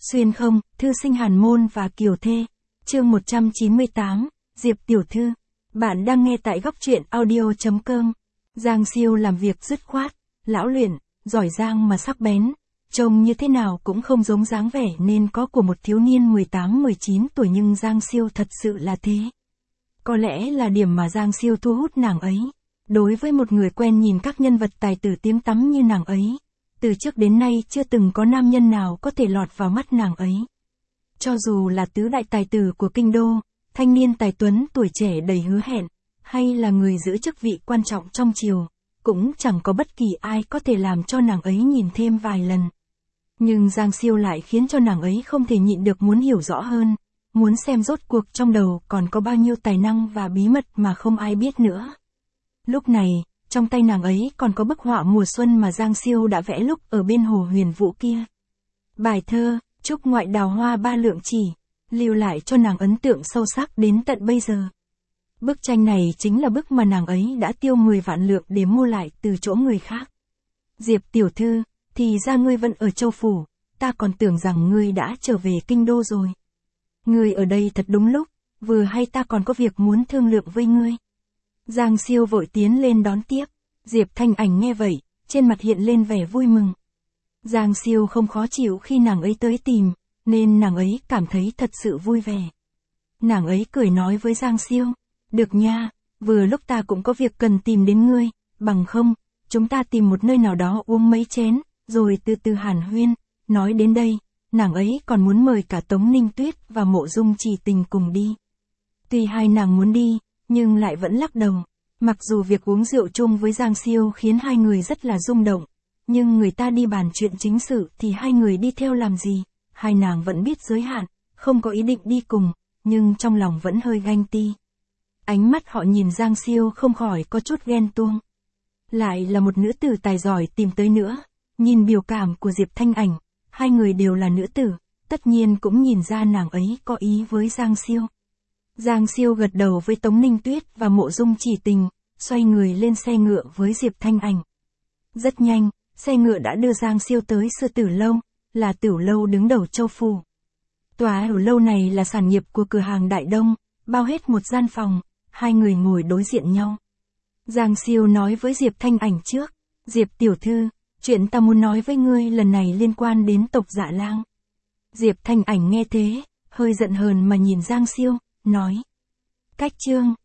Xuyên không, thư sinh Hàn Môn và Kiều Thê. Chương 198, Diệp tiểu thư. Bạn đang nghe tại góc truyện audio.com. Giang Siêu làm việc dứt khoát, lão luyện, giỏi giang mà sắc bén, trông như thế nào cũng không giống dáng vẻ nên có của một thiếu niên 18-19 tuổi, nhưng Giang Siêu thật sự là thế. Có lẽ là điểm mà Giang Siêu thu hút nàng ấy. Đối với một người quen nhìn các nhân vật tài tử tím tắm như nàng ấy, từ trước đến nay chưa từng có nam nhân nào có thể lọt vào mắt nàng ấy. Cho dù là tứ đại tài tử của kinh đô, thanh niên tài tuấn tuổi trẻ đầy hứa hẹn, hay là người giữ chức vị quan trọng trong triều, cũng chẳng có bất kỳ ai có thể làm cho nàng ấy nhìn thêm vài lần. Nhưng Giang Siêu lại khiến cho nàng ấy không thể nhịn được muốn hiểu rõ hơn, muốn xem rốt cuộc trong đầu còn có bao nhiêu tài năng và bí mật mà không ai biết nữa. Lúc này, trong tay nàng ấy còn có bức họa mùa xuân mà Giang Siêu đã vẽ lúc ở bên hồ Huyền Vũ kia. Bài thơ, Trúc ngoại đào hoa ba lượng chỉ, lưu lại cho nàng ấn tượng sâu sắc đến tận bây giờ. Bức tranh này chính là bức mà nàng ấy đã tiêu 10 vạn lượng để mua lại từ chỗ người khác. Diệp tiểu thư, thì ra ngươi vẫn ở Châu Phủ, ta còn tưởng rằng ngươi đã trở về kinh đô rồi. Ngươi ở đây thật đúng lúc, vừa hay ta còn có việc muốn thương lượng với ngươi. Giang Siêu vội tiến lên đón tiếp. Diệp Thanh Ảnh nghe vậy, trên mặt hiện lên vẻ vui mừng. Giang Siêu không khó chịu khi nàng ấy tới tìm, nên nàng ấy cảm thấy thật sự vui vẻ. Nàng ấy cười nói với Giang Siêu, được nha, vừa lúc ta cũng có việc cần tìm đến ngươi, bằng không, chúng ta tìm một nơi nào đó uống mấy chén, rồi từ từ hàn huyên. Nói đến đây, nàng ấy còn muốn mời cả Tống Ninh Tuyết và Mộ Dung Chỉ Tình cùng đi. Tuy hai nàng muốn đi, nhưng lại vẫn lắc đầu. Mặc dù việc uống rượu chung với Giang Siêu khiến hai người rất là rung động, nhưng người ta đi bàn chuyện chính sự thì hai người đi theo làm gì, hai nàng vẫn biết giới hạn, không có ý định đi cùng, nhưng trong lòng vẫn hơi ganh ti. Ánh mắt họ nhìn Giang Siêu không khỏi có chút ghen tuông. Lại là một nữ tử tài giỏi tìm tới nữa, nhìn biểu cảm của Diệp Thanh Ảnh, hai người đều là nữ tử, tất nhiên cũng nhìn ra nàng ấy có ý với Giang Siêu. Giang Siêu gật đầu với Tống Ninh Tuyết và Mộ Dung Chỉ Tình, xoay người lên xe ngựa với Diệp Thanh Ảnh. Rất nhanh, xe ngựa đã đưa Giang Siêu tới Sư Tử Lâu, là tiểu lâu đứng đầu Châu Phủ. Tòa tiểu lâu này là sản nghiệp của cửa hàng Đại Đông, bao hết một gian phòng, hai người ngồi đối diện nhau. Giang Siêu nói với Diệp Thanh Ảnh trước, Diệp tiểu thư, chuyện ta muốn nói với ngươi lần này liên quan đến tộc Dạ Lang. Diệp Thanh Ảnh nghe thế, hơi giận hờn mà nhìn Giang Siêu, nói. Cách chương,